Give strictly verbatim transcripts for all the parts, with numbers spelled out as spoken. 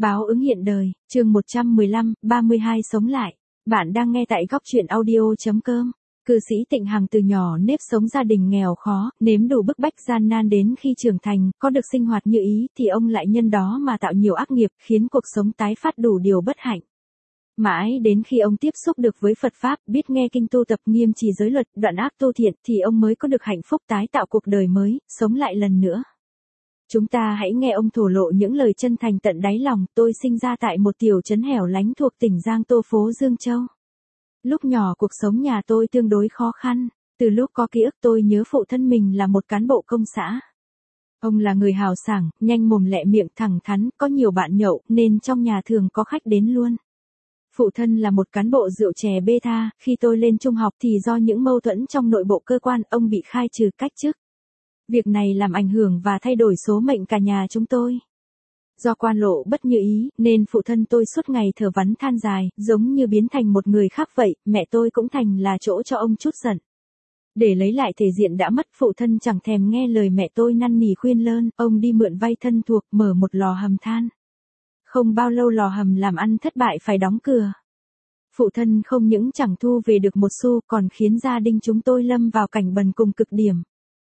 Báo ứng hiện đời, chương một trăm mười lăm, ba mươi hai sống lại. Bạn đang nghe tại góc truyện audio.com. Cư sĩ Tịnh Hằng từ nhỏ nếp sống gia đình nghèo khó, nếm đủ bức bách gian nan đến khi trưởng thành, có được sinh hoạt như ý thì ông lại nhân đó mà tạo nhiều ác nghiệp, khiến cuộc sống tái phát đủ điều bất hạnh. Mãi đến khi ông tiếp xúc được với Phật Pháp, biết nghe kinh tu tập nghiêm trì giới luật, đoạn ác tu thiện thì ông mới có được hạnh phúc tái tạo cuộc đời mới, sống lại lần nữa. Chúng ta hãy nghe ông thổ lộ những lời chân thành tận đáy lòng. Tôi sinh ra tại một tiểu trấn hẻo lánh thuộc tỉnh Giang Tô phố Dương Châu. Lúc nhỏ cuộc sống nhà tôi tương đối khó khăn. Từ lúc có ký ức tôi nhớ phụ thân mình là một cán bộ công xã. Ông là người hào sảng, nhanh mồm lẹ miệng, thẳng thắn, có nhiều bạn nhậu nên trong nhà thường có khách đến luôn. Phụ thân là một cán bộ rượu chè bê tha. Khi tôi lên trung học thì do những mâu thuẫn trong nội bộ cơ quan, ông bị khai trừ cách chức. Việc này làm ảnh hưởng và thay đổi số mệnh cả nhà chúng tôi. Do quan lộ bất như ý, nên phụ thân tôi suốt ngày thở vắn than dài, giống như biến thành một người khác vậy. Mẹ tôi cũng thành là chỗ cho ông chút giận. Để lấy lại thể diện đã mất, phụ thân chẳng thèm nghe lời mẹ tôi năn nỉ khuyên lơn, ông đi mượn vay thân thuộc, mở một lò hầm than. Không bao lâu lò hầm làm ăn thất bại phải đóng cửa. Phụ thân không những chẳng thu về được một xu, còn khiến gia đình chúng tôi lâm vào cảnh bần cùng cực điểm.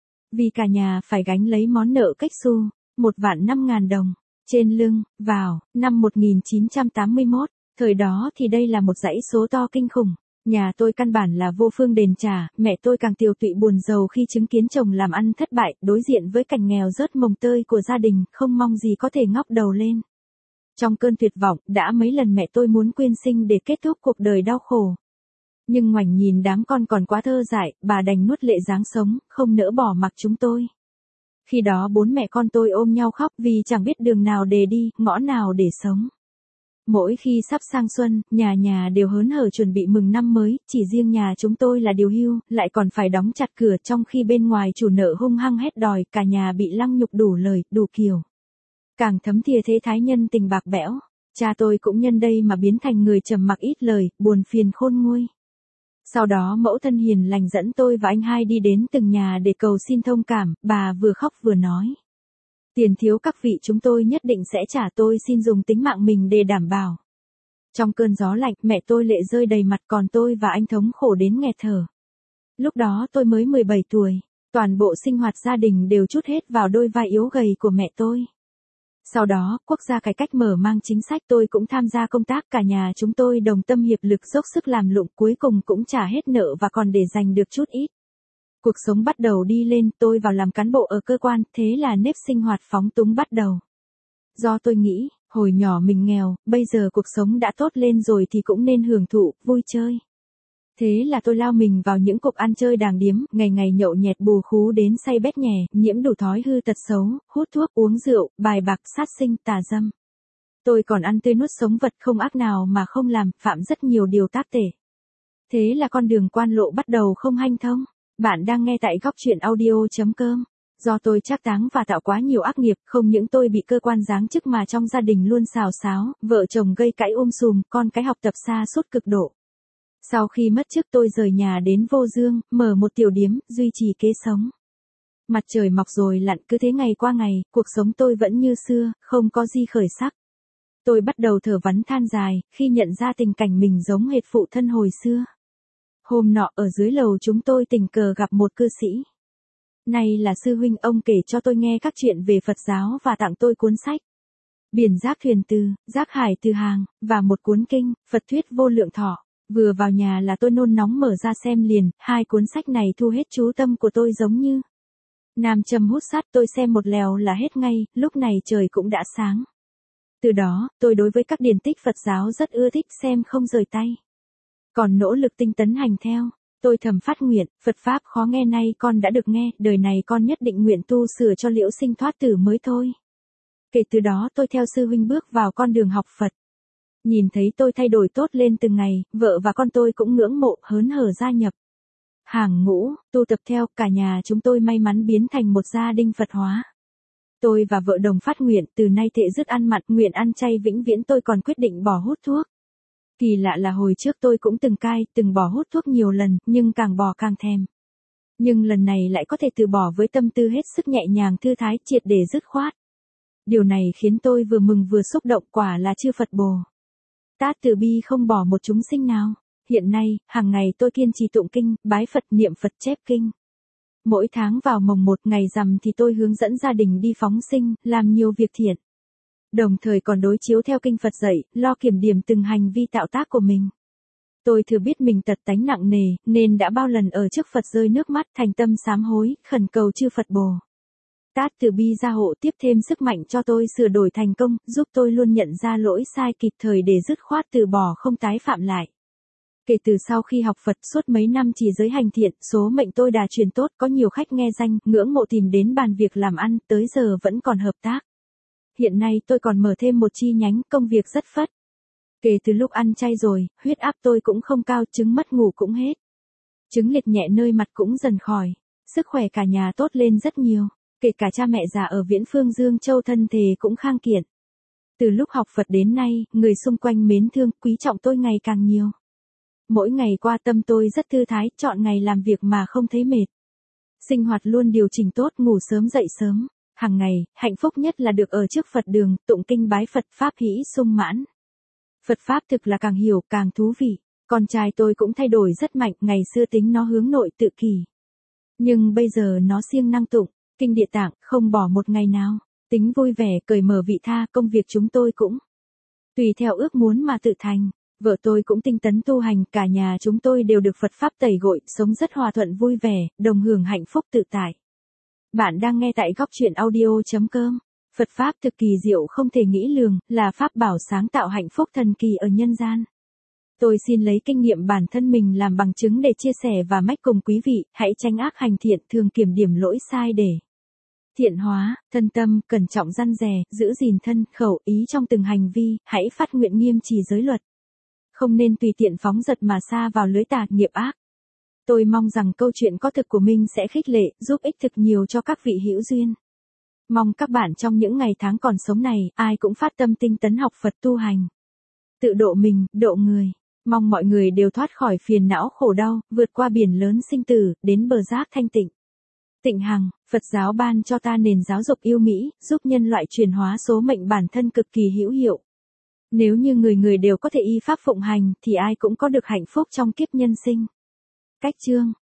Vì cả nhà phải gánh lấy món nợ cách xu, một vạn năm ngàn đồng, trên lưng. Vào năm một nghìn chín trăm tám mươi mốt, thời đó thì đây là một dãy số to kinh khủng. Nhà tôi căn bản là vô phương đền trả, mẹ tôi càng tiều tụy buồn rầu khi chứng kiến chồng làm ăn thất bại, đối diện với cảnh nghèo rớt mồng tơi của gia đình, không mong gì có thể ngóc đầu lên. Trong cơn tuyệt vọng, đã mấy lần mẹ tôi muốn quyên sinh để kết thúc cuộc đời đau khổ. Nhưng ngoảnh nhìn đám con còn quá thơ dại, bà đành nuốt lệ dáng sống, không nỡ bỏ mặc chúng tôi. Khi đó bốn mẹ con tôi ôm nhau khóc vì chẳng biết đường nào để đi, ngõ nào để sống. Mỗi khi sắp sang xuân, nhà nhà đều hớn hở chuẩn bị mừng năm mới, chỉ riêng nhà chúng tôi là điều hưu, lại còn phải đóng chặt cửa, trong khi bên ngoài chủ nợ hung hăng hét đòi, cả nhà bị lăng nhục đủ lời, đủ kiểu. Càng thấm thìa thế thái nhân tình bạc bẽo, cha tôi cũng nhân đây mà biến thành người trầm mặc ít lời, buồn phiền khôn nguôi. Sau đó mẫu thân hiền lành dẫn tôi và anh hai đi đến từng nhà để cầu xin thông cảm, bà vừa khóc vừa nói. Tiền thiếu các vị chúng tôi nhất định sẽ trả, tôi xin dùng tính mạng mình để đảm bảo. Trong cơn gió lạnh, mẹ tôi lệ rơi đầy mặt, còn tôi và anh thống khổ đến nghẹt thở. Lúc đó tôi mới mười bảy tuổi, toàn bộ sinh hoạt gia đình đều trút hết vào đôi vai yếu gầy của mẹ tôi. Sau đó, quốc gia cải cách mở mang chính sách, tôi cũng tham gia công tác, cả nhà chúng tôi đồng tâm hiệp lực dốc sức làm lụng, cuối cùng cũng trả hết nợ và còn để dành được chút ít. Cuộc sống bắt đầu đi lên, tôi vào làm cán bộ ở cơ quan, thế là nếp sinh hoạt phóng túng bắt đầu. Do tôi nghĩ, hồi nhỏ mình nghèo, bây giờ cuộc sống đã tốt lên rồi thì cũng nên hưởng thụ, vui chơi. Thế là tôi lao mình vào những cuộc ăn chơi đàng điếm, ngày ngày nhậu nhẹt bù khú đến say bét nhè, nhiễm đủ thói hư tật xấu, hút thuốc, uống rượu, bài bạc, sát sinh, tà dâm. Tôi còn ăn tươi nuốt sống vật, không ác nào mà không làm, phạm rất nhiều điều tác tể. Thế là con đường quan lộ bắt đầu không hanh thông. Bạn đang nghe tại góc truyện audio.com. Do tôi trác táng và tạo quá nhiều ác nghiệp, không những tôi bị cơ quan giáng chức mà trong gia đình luôn xào xáo, vợ chồng gây cãi um sùm, con cái học tập sa sút cực độ. Sau khi mất chức tôi rời nhà đến Vô Dương, mở một tiểu điếm, duy trì kế sống. Mặt trời mọc rồi lặn, cứ thế ngày qua ngày, cuộc sống tôi vẫn như xưa, không có gì khởi sắc. Tôi bắt đầu thở vắn than dài, khi nhận ra tình cảnh mình giống hệt phụ thân hồi xưa. Hôm nọ ở dưới lầu chúng tôi tình cờ gặp một cư sĩ. Này là sư huynh, ông kể cho tôi nghe các chuyện về Phật giáo và tặng tôi cuốn sách Biển Giác Thuyền Từ, Giác Hải Từ Hàng, và một cuốn kinh, Phật Thuyết Vô Lượng Thọ. Vừa vào nhà là tôi nôn nóng mở ra xem liền, hai cuốn sách này thu hết chú tâm của tôi giống như nam châm hút sắt, tôi xem một lèo là hết ngay, lúc này trời cũng đã sáng. Từ đó, tôi đối với các điển tích Phật giáo rất ưa thích, xem không rời tay. Còn nỗ lực tinh tấn hành theo, tôi thầm phát nguyện, Phật Pháp khó nghe nay con đã được nghe, đời này con nhất định nguyện tu sửa cho liễu sinh thoát tử mới thôi. Kể từ đó tôi theo sư huynh bước vào con đường học Phật. Nhìn thấy tôi thay đổi tốt lên từng ngày, vợ và con tôi cũng ngưỡng mộ, hớn hở gia nhập hàng ngũ, tu tập theo, cả nhà chúng tôi may mắn biến thành một gia đình Phật hóa. Tôi và vợ đồng phát nguyện, từ nay thệ dứt ăn mặn, nguyện ăn chay vĩnh viễn, tôi còn quyết định bỏ hút thuốc. Kỳ lạ là hồi trước tôi cũng từng cai, từng bỏ hút thuốc nhiều lần, nhưng càng bỏ càng thèm. Nhưng lần này lại có thể từ bỏ với tâm tư hết sức nhẹ nhàng thư thái, triệt để dứt khoát. Điều này khiến tôi vừa mừng vừa xúc động, quả là chư Phật Bồ Tát từ bi không bỏ một chúng sinh nào. Hiện nay, hàng ngày tôi kiên trì tụng kinh, bái Phật, niệm Phật, chép kinh. Mỗi tháng vào mồng một ngày rằm thì tôi hướng dẫn gia đình đi phóng sinh, làm nhiều việc thiện. Đồng thời còn đối chiếu theo kinh Phật dạy, lo kiểm điểm từng hành vi tạo tác của mình. Tôi thừa biết mình tật tánh nặng nề, nên đã bao lần ở trước Phật rơi nước mắt, thành tâm sám hối, khẩn cầu chư Phật Bồ Tát từ bi gia hộ tiếp thêm sức mạnh cho tôi sửa đổi thành công, giúp tôi luôn nhận ra lỗi sai kịp thời để dứt khoát từ bỏ không tái phạm lại. Kể từ sau khi học Phật suốt mấy năm trì giới hành thiện, số mệnh tôi đà truyền tốt, có nhiều khách nghe danh, ngưỡng mộ tìm đến bàn việc làm ăn, tới giờ vẫn còn hợp tác. Hiện nay tôi còn mở thêm một chi nhánh, công việc rất phất. Kể từ lúc ăn chay rồi, huyết áp tôi cũng không cao, chứng mất ngủ cũng hết. Chứng liệt nhẹ nơi mặt cũng dần khỏi. Sức khỏe cả nhà tốt lên rất nhiều. Kể cả cha mẹ già ở Viễn Phương Dương Châu thân thể cũng khang kiện. Từ lúc học Phật đến nay, người xung quanh mến thương, quý trọng tôi ngày càng nhiều. Mỗi ngày qua tâm tôi rất thư thái, chọn ngày làm việc mà không thấy mệt. Sinh hoạt luôn điều chỉnh tốt, ngủ sớm dậy sớm. Hàng ngày, hạnh phúc nhất là được ở trước Phật đường, tụng kinh bái Phật, pháp hỷ sung mãn. Phật pháp thực là càng hiểu, càng thú vị. Con trai tôi cũng thay đổi rất mạnh, ngày xưa tính nó hướng nội tự kỷ. Nhưng bây giờ nó siêng năng tụng kinh Địa Tạng, không bỏ một ngày nào. Tính vui vẻ, cởi mở vị tha, công việc chúng tôi cũng tùy theo ước muốn mà tự thành. Vợ tôi cũng tinh tấn tu hành, cả nhà chúng tôi đều được Phật pháp tẩy gội, sống rất hòa thuận vui vẻ, đồng hưởng hạnh phúc tự tại. Bạn đang nghe tại góc truyện audio chấm com. Phật pháp thực kỳ diệu không thể nghĩ lường, là pháp bảo sáng tạo hạnh phúc thần kỳ ở nhân gian. Tôi xin lấy kinh nghiệm bản thân mình làm bằng chứng để chia sẻ và mách cùng quý vị, hãy tránh ác hành thiện, thường kiểm điểm lỗi sai để thiện hóa thân tâm, cẩn trọng răn dè, giữ gìn thân, khẩu, ý trong từng hành vi, hãy phát nguyện nghiêm trì giới luật. Không nên tùy tiện phóng dật mà sa vào lưới tà nghiệp ác. Tôi mong rằng câu chuyện có thực của mình sẽ khích lệ, giúp ích thực nhiều cho các vị hữu duyên. Mong các bạn trong những ngày tháng còn sống này, ai cũng phát tâm tinh tấn học Phật tu hành. Tự độ mình, độ người. Mong mọi người đều thoát khỏi phiền não khổ đau, vượt qua biển lớn sinh tử, đến bờ giác thanh tịnh. Tịnh Hằng, Phật giáo ban cho ta nền giáo dục yêu mỹ, giúp nhân loại chuyển hóa số mệnh bản thân cực kỳ hữu hiệu. Nếu như người người đều có thể y pháp phụng hành, thì ai cũng có được hạnh phúc trong kiếp nhân sinh. Cách chương